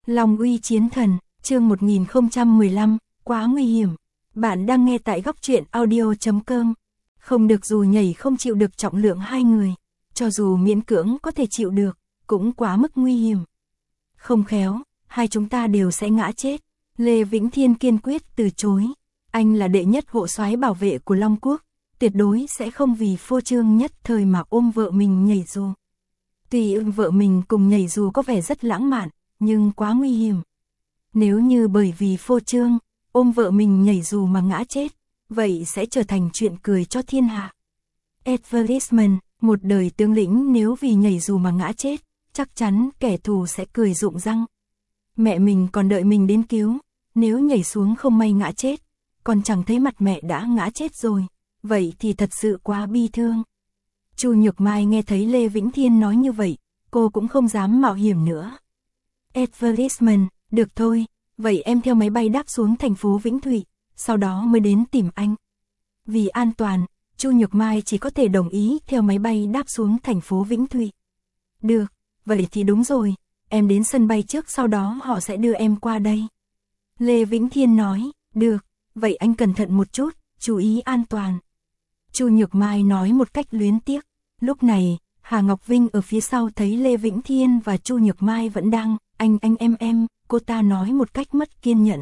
Long uy chiến thần, chương 1015, quá nguy hiểm. Bạn đang nghe tại góc truyện audio.com. Không được dù nhảy không chịu được trọng lượng hai người, cho dù miễn cưỡng có thể chịu được, cũng quá mức nguy hiểm. Không khéo, hai chúng ta đều sẽ ngã chết. Lê Vĩnh Thiên kiên quyết từ chối. Anh là đệ nhất hộ soái bảo vệ của Long Quốc, tuyệt đối sẽ không vì phô trương nhất thời mà ôm vợ mình nhảy dù. Tuy vợ mình cùng nhảy dù có vẻ rất lãng mạn, nhưng quá nguy hiểm. Nếu như bởi vì phô trương, ôm vợ mình nhảy dù mà ngã chết, vậy sẽ trở thành chuyện cười cho thiên hạ. Advertisement, một đời tướng lĩnh nếu vì nhảy dù mà ngã chết, chắc chắn kẻ thù sẽ cười rụng răng. Mẹ mình còn đợi mình đến cứu, nếu nhảy xuống không may ngã chết, còn chẳng thấy mặt mẹ đã ngã chết rồi, vậy thì thật sự quá bi thương. Chu Nhược Mai nghe thấy Lê Vĩnh Thiên nói như vậy, cô cũng không dám mạo hiểm nữa. Advertisement, được thôi, vậy em theo máy bay đáp xuống thành phố Vĩnh Thụy, sau đó mới đến tìm anh. Vì an toàn, Chu Nhược Mai chỉ có thể đồng ý theo máy bay đáp xuống thành phố Vĩnh Thụy. Được, vậy thì đúng rồi, em đến sân bay trước sau đó họ sẽ đưa em qua đây. Lê Vĩnh Thiên nói, được, vậy anh cẩn thận một chút, chú ý an toàn. Chu Nhược Mai nói một cách luyến tiếc. Lúc này, Hà Ngọc Vinh ở phía sau thấy Lê Vĩnh Thiên và Chu Nhược Mai vẫn đang, anh em, cô ta nói một cách mất kiên nhẫn.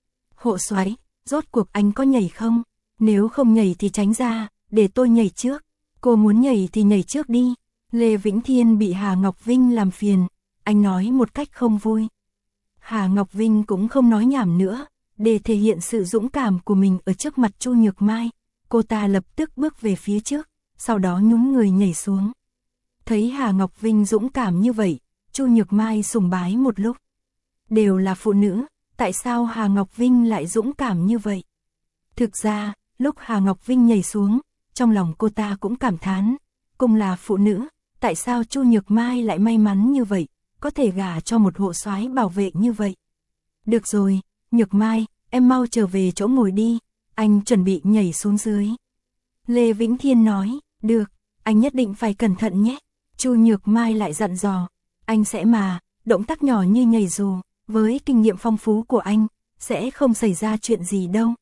Hộ soái, rốt cuộc anh có nhảy không? Nếu không nhảy thì tránh ra, để tôi nhảy trước. Cô muốn nhảy thì nhảy trước đi. Lê Vĩnh Thiên bị Hà Ngọc Vinh làm phiền, anh nói một cách không vui. Hà Ngọc Vinh cũng không nói nhảm nữa, để thể hiện sự dũng cảm của mình ở trước mặt Chu Nhược Mai, cô ta lập tức bước về phía trước, sau đó nhún người nhảy xuống. Thấy Hà Ngọc Vinh dũng cảm như vậy, Chu Nhược Mai sùng bái một lúc. Đều là phụ nữ, tại sao Hà Ngọc Vinh lại dũng cảm như vậy? Thực ra, lúc Hà Ngọc Vinh nhảy xuống, trong lòng cô ta cũng cảm thán, cùng là phụ nữ, tại sao Chu Nhược Mai lại may mắn như vậy, có thể gả cho một hộ soái bảo vệ như vậy. Được rồi, Nhược Mai, em mau trở về chỗ ngồi đi, anh chuẩn bị nhảy xuống dưới. Lê Vĩnh Thiên nói, được, anh nhất định phải cẩn thận nhé. Chu Nhược Mai lại dặn dò, anh sẽ mà, động tác nhỏ như nhảy dù, với kinh nghiệm phong phú của anh, sẽ không xảy ra chuyện gì đâu.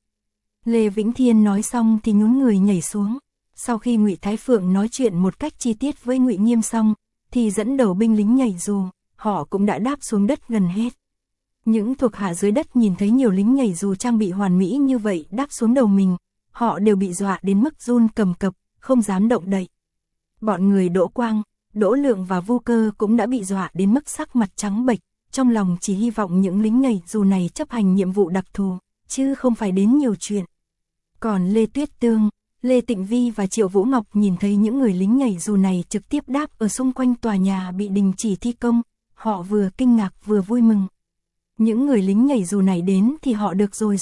Lê Vĩnh Thiên nói xong thì nhún người nhảy xuống. Sau khi Ngụy Thái Phượng nói chuyện một cách chi tiết với Ngụy Nghiêm xong, thì dẫn đầu binh lính nhảy dù, họ cũng đã đáp xuống đất gần hết. Những thuộc hạ dưới đất nhìn thấy nhiều lính nhảy dù trang bị hoàn mỹ như vậy đáp xuống đầu mình, họ đều bị dọa đến mức run cầm cập, không dám động đậy. Bọn người Đỗ Quang, Đỗ Lượng và Vu Cơ cũng đã bị dọa đến mức sắc mặt trắng bệch, trong lòng chỉ hy vọng những lính nhảy dù này chấp hành nhiệm vụ đặc thù, chứ không phải đến nhiều chuyện. Còn Lê Tuyết Tương, Lê Tịnh Vi và Triệu Vũ Ngọc nhìn thấy những người lính nhảy dù này trực tiếp đáp ở xung quanh tòa nhà bị đình chỉ thi công, họ vừa kinh ngạc vừa vui mừng. Những người lính nhảy dù này đến thì họ được rồi.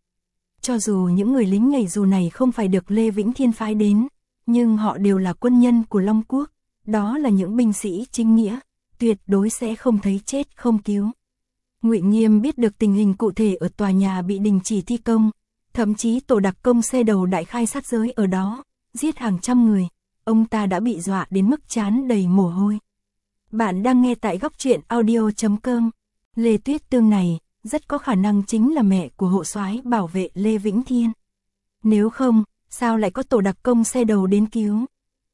Cho dù những người lính nhảy dù này không phải được Lê Vĩnh Thiên phái đến, nhưng họ đều là quân nhân của Long Quốc, đó là những binh sĩ chính nghĩa, tuyệt đối sẽ không thấy chết không cứu. Ngụy Nghiêm biết được tình hình cụ thể ở tòa nhà bị đình chỉ thi công, thậm chí tổ đặc công xe đầu đại khai sát giới ở đó, giết hàng trăm người, ông ta đã bị dọa đến mức trán đầy mồ hôi. Bạn đang nghe tại góc truyện audio.com. Lê Tuyết Tương này, rất có khả năng chính là mẹ của hộ soái bảo vệ Lê Vĩnh Thiên. Nếu không, sao lại có tổ đặc công xe đầu đến cứu?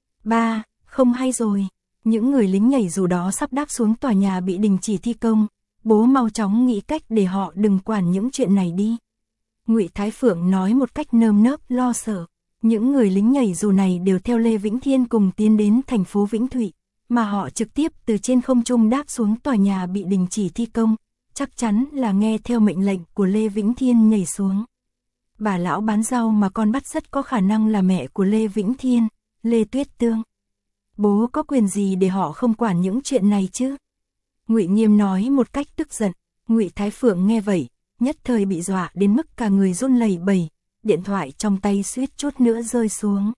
Không hay rồi, những người lính nhảy dù đó sắp đáp xuống tòa nhà bị đình chỉ thi công, bố mau chóng nghĩ cách để họ đừng quản những chuyện này đi. Ngụy Thái Phượng nói một cách nơm nớp lo sợ, những người lính nhảy dù này đều theo Lê Vĩnh Thiên cùng tiến đến thành phố Vĩnh Thụy, mà họ trực tiếp từ trên không trung đáp xuống tòa nhà bị đình chỉ thi công, chắc chắn là nghe theo mệnh lệnh của Lê Vĩnh Thiên nhảy xuống. Bà lão bán rau mà con bắt rất có khả năng là mẹ của Lê Vĩnh Thiên, Lê Tuyết Tương. Bố có quyền gì để họ không quản những chuyện này chứ? Ngụy Nghiêm nói một cách tức giận. Ngụy Thái Phượng nghe vậy, nhất thời bị dọa đến mức cả người run lẩy bẩy, điện thoại trong tay suýt chút nữa rơi xuống.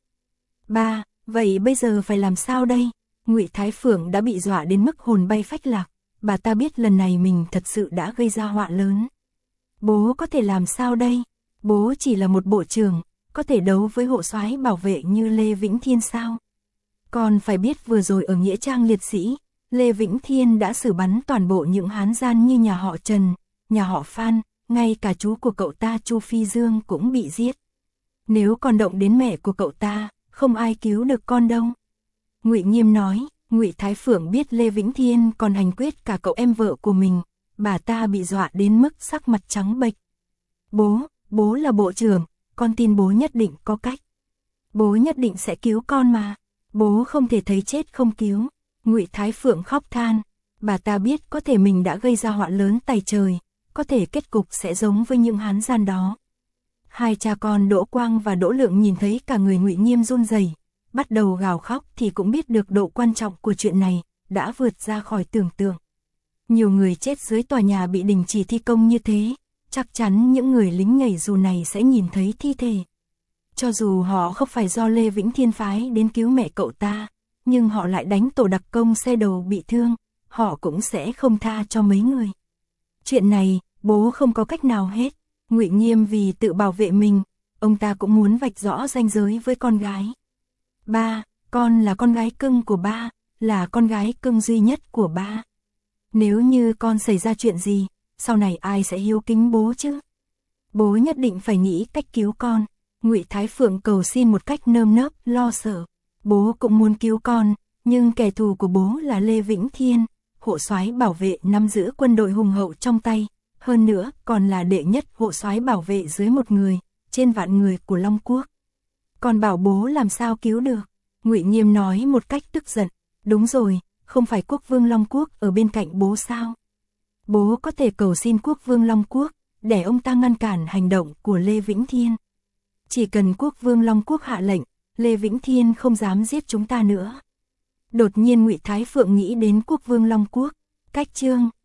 Vậy bây giờ phải làm sao đây? Ngụy Thái Phượng đã bị dọa đến mức hồn bay phách lạc, bà ta biết lần này mình thật sự đã gây ra họa lớn. Bố có thể làm sao đây? Bố chỉ là một bộ trưởng, có thể đấu với hộ soái bảo vệ như Lê Vĩnh Thiên sao? Con phải biết vừa rồi ở nghĩa trang liệt sĩ, Lê Vĩnh Thiên đã xử bắn toàn bộ những hán gian như nhà họ Trần, nhà họ Phan, ngay cả chú của cậu ta Chu Phi Dương cũng bị giết. Nếu còn động đến mẹ của cậu ta, không ai cứu được con đâu. Ngụy Nghiêm nói, Ngụy Thái Phượng biết Lê Vĩnh Thiên còn hành quyết cả cậu em vợ của mình, bà ta bị dọa đến mức sắc mặt trắng bệch. Bố là bộ trưởng, con tin bố nhất định có cách. Bố nhất định sẽ cứu con mà, bố không thể thấy chết không cứu. Ngụy Thái Phượng khóc than, bà ta biết có thể mình đã gây ra họa lớn tày trời, có thể kết cục sẽ giống với những hán gian đó. Hai cha con Đỗ Quang và Đỗ Lượng nhìn thấy cả người Ngụy Nghiêm run rẩy, bắt đầu gào khóc thì cũng biết được độ quan trọng của chuyện này, đã vượt ra khỏi tưởng tượng. Nhiều người chết dưới tòa nhà bị đình chỉ thi công như thế, chắc chắn những người lính nhảy dù này sẽ nhìn thấy thi thể. Cho dù họ không phải do Lê Vĩnh Thiên phái đến cứu mẹ cậu ta, nhưng họ lại đánh tổ đặc công xe đầu bị thương, họ cũng sẽ không tha cho mấy người. Chuyện này, bố không có cách nào hết. Ngụy Nghiêm vì tự bảo vệ mình, ông ta cũng muốn vạch rõ ranh giới với con gái. Ba, con là con gái cưng của ba, là con gái cưng duy nhất của ba. Nếu như con xảy ra chuyện gì, sau này ai sẽ hiếu kính bố chứ? Bố nhất định phải nghĩ cách cứu con. Ngụy Thái Phượng cầu xin một cách nơm nớp lo sợ. Bố cũng muốn cứu con, nhưng kẻ thù của bố là Lê Vĩnh Thiên, hộ soái bảo vệ nắm giữ quân đội hùng hậu trong tay, hơn nữa còn là đệ nhất hộ soái bảo vệ dưới một người, trên vạn người của Long Quốc. Còn bảo bố làm sao cứu được? Ngụy Nghiêm nói một cách tức giận. Đúng rồi, không phải quốc vương Long Quốc ở bên cạnh bố sao? Bố có thể cầu xin quốc vương Long Quốc, để ông ta ngăn cản hành động của Lê Vĩnh Thiên. Chỉ cần quốc vương Long Quốc hạ lệnh, Lê Vĩnh Thiên không dám giết chúng ta nữa. Đột nhiên Ngụy Thái Phượng nghĩ đến quốc vương Long Quốc, cách chương